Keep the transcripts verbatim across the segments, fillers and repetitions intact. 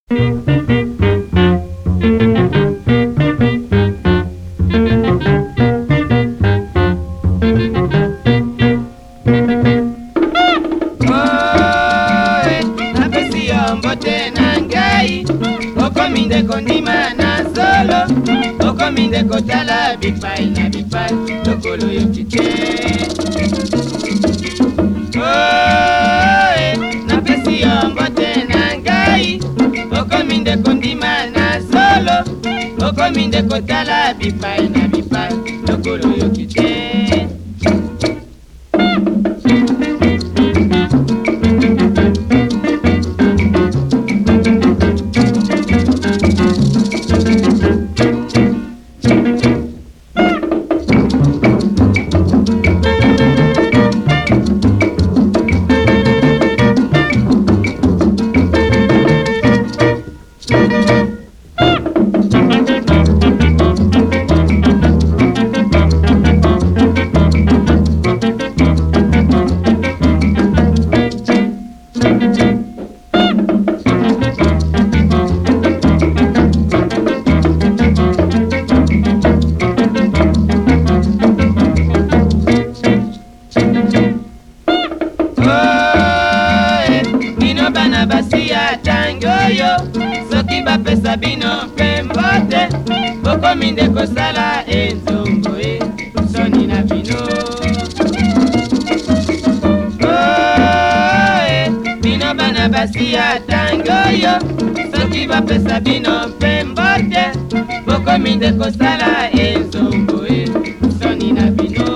Okominde kondima na solo, okominde kotala bipai na bipai, lokolo yo kite. Oh, eh, napesi yo mbote na ngai. Okominde kondima na solo, okominde kotala bipai na bipai, lokolo yo kite. Bana basi atango yo soki bapesa bino mpe mbote bokominde kosala enzongo e soni na bino. Oh, eh, bino bana basi atango yo soki bapesa bino mpe mbote bokominde kosala enzongo e soni na bino.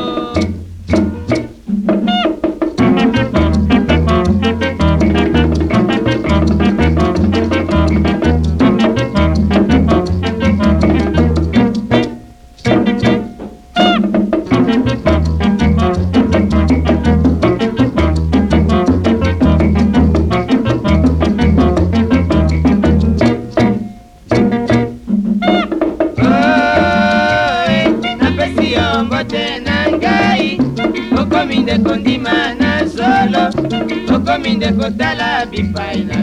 Okominde kondima na solo, okominde kotala bipai na